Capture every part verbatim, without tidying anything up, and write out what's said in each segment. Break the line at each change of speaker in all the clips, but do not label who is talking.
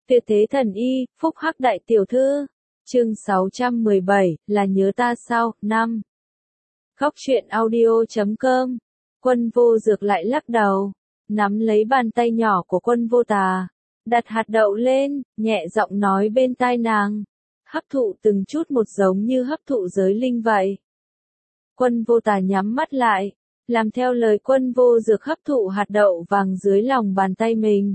Tuyệt thế thần y, phúc hắc đại tiểu thư. Chương sáu trăm mười bảy, là nhớ ta sao, năm. Góc truyện audio chấm com. Quân vô dược lại lắc đầu, nắm lấy bàn tay nhỏ của quân vô tà, đặt hạt đậu lên, nhẹ giọng nói bên tai nàng. Hấp thụ từng chút một giống như hấp thụ giới linh vậy. Quân vô tà nhắm mắt lại, làm theo lời quân vô dược hấp thụ hạt đậu vàng dưới lòng bàn tay mình.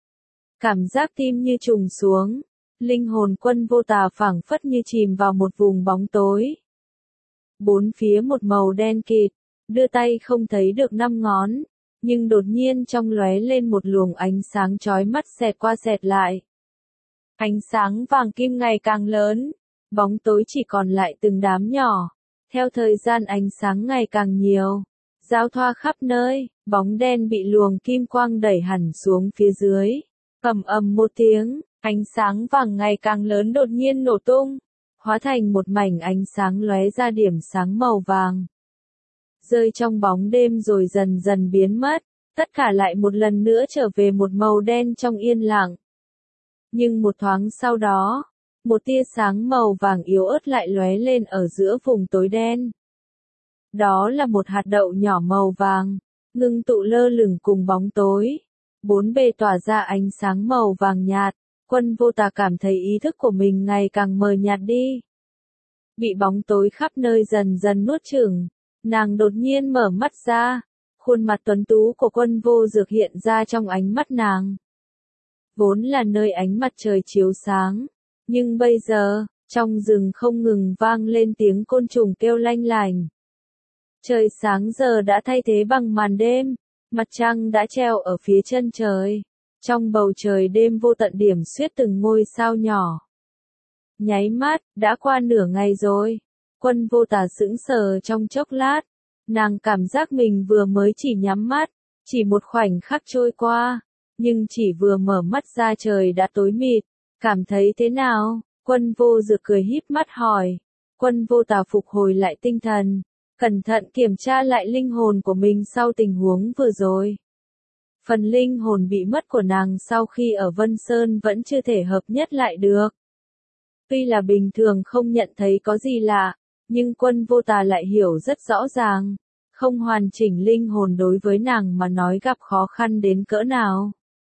Cảm giác tim như trùng xuống, linh hồn quân vô tà phảng phất như chìm vào một vùng bóng tối. Bốn phía một màu đen kịt, đưa tay không thấy được năm ngón, nhưng đột nhiên trong lóe lên một luồng ánh sáng chói mắt xẹt qua xẹt lại. Ánh sáng vàng kim ngày càng lớn, bóng tối chỉ còn lại từng đám nhỏ. Theo thời gian ánh sáng ngày càng nhiều, giao thoa khắp nơi, bóng đen bị luồng kim quang đẩy hẳn xuống phía dưới. Ầm ầm một tiếng, ánh sáng vàng ngày càng lớn đột nhiên nổ tung, hóa thành một mảnh ánh sáng lóe ra điểm sáng màu vàng. Rơi trong bóng đêm rồi dần dần biến mất, tất cả lại một lần nữa trở về một màu đen trong yên lặng. Nhưng một thoáng sau đó, một tia sáng màu vàng yếu ớt lại lóe lên ở giữa vùng tối đen. Đó là một hạt đậu nhỏ màu vàng, ngưng tụ lơ lửng cùng bóng tối. Bốn bề tỏa ra ánh sáng màu vàng nhạt, quân vô tà cảm thấy ý thức của mình ngày càng mờ nhạt đi. Bị bóng tối khắp nơi dần dần nuốt chửng, nàng đột nhiên mở mắt ra, khuôn mặt tuấn tú của quân vô dược hiện ra trong ánh mắt nàng. Vốn là nơi ánh mặt trời chiếu sáng, nhưng bây giờ, trong rừng không ngừng vang lên tiếng côn trùng kêu lanh lành. Trời sáng giờ đã thay thế bằng màn đêm. Mặt trăng đã treo ở phía chân trời, trong bầu trời đêm vô tận điểm xuyết từng ngôi sao nhỏ. Nháy mắt, đã qua nửa ngày rồi, quân vô tà sững sờ trong chốc lát, nàng cảm giác mình vừa mới chỉ nhắm mắt, chỉ một khoảnh khắc trôi qua, nhưng chỉ vừa mở mắt ra trời đã tối mịt, cảm thấy thế nào? Quân vô dược cười híp mắt hỏi, quân vô tà phục hồi lại tinh thần. Cẩn thận kiểm tra lại linh hồn của mình sau tình huống vừa rồi. Phần linh hồn bị mất của nàng sau khi ở Vân Sơn vẫn chưa thể hợp nhất lại được. Tuy là bình thường không nhận thấy có gì lạ, nhưng quân vô tà lại hiểu rất rõ ràng, không hoàn chỉnh linh hồn đối với nàng mà nói gặp khó khăn đến cỡ nào.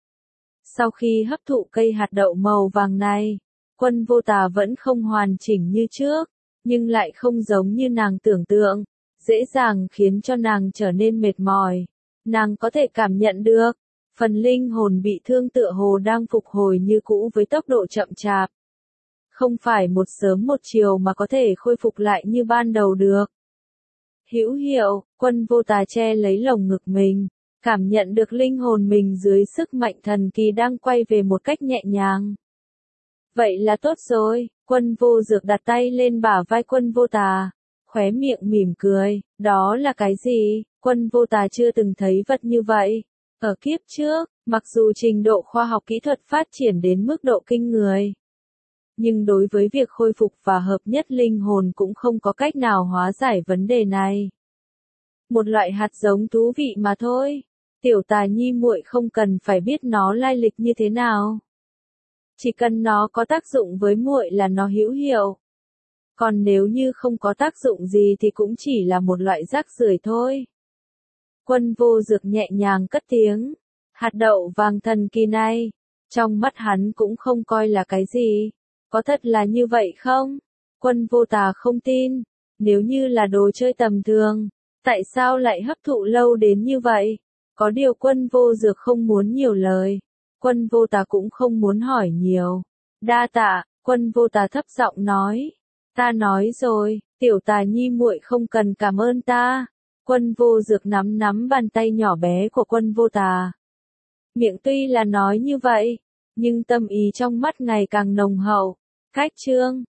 Sau khi hấp thụ cây hạt đậu màu vàng này, quân vô tà vẫn không hoàn chỉnh như trước, nhưng lại không giống như nàng tưởng tượng. Dễ dàng khiến cho nàng trở nên mệt mỏi. Nàng có thể cảm nhận được, phần linh hồn bị thương tựa hồ đang phục hồi như cũ với tốc độ chậm chạp. Không phải một sớm một chiều mà có thể khôi phục lại như ban đầu được. Hữu hiệu, quân vô tà che lấy lồng ngực mình, cảm nhận được linh hồn mình dưới sức mạnh thần kỳ đang quay về một cách nhẹ nhàng. Vậy là tốt rồi, quân vô dược đặt tay lên bả vai quân vô tà. Khóe miệng mỉm cười, đó là cái gì? Quân vô tà chưa từng thấy vật như vậy. Ở kiếp trước, mặc dù trình độ khoa học kỹ thuật phát triển đến mức độ kinh người, nhưng đối với việc khôi phục và hợp nhất linh hồn cũng không có cách nào hóa giải vấn đề này. Một loại hạt giống thú vị mà thôi. Tiểu Tà Nhi muội không cần phải biết nó lai lịch như thế nào. Chỉ cần nó có tác dụng với muội là nó hữu hiệu. Còn nếu như không có tác dụng gì thì cũng chỉ là một loại rác rưởi thôi. Quân vô dược nhẹ nhàng cất tiếng. Hạt đậu vàng thần kỳ này, trong mắt hắn cũng không coi là cái gì. Có thật là như vậy không? Quân vô tà không tin. Nếu như là đồ chơi tầm thường, tại sao lại hấp thụ lâu đến như vậy? Có điều quân vô dược không muốn nhiều lời. Quân vô tà cũng không muốn hỏi nhiều. Đa tạ, quân vô tà thấp giọng nói. Ta nói rồi, Tiểu Tà Nhi muội không cần cảm ơn ta. Quân vô dược nắm nắm bàn tay nhỏ bé của quân vô tà. Miệng tuy là nói như vậy, nhưng tâm ý trong mắt ngày càng nồng hậu. Cách chương,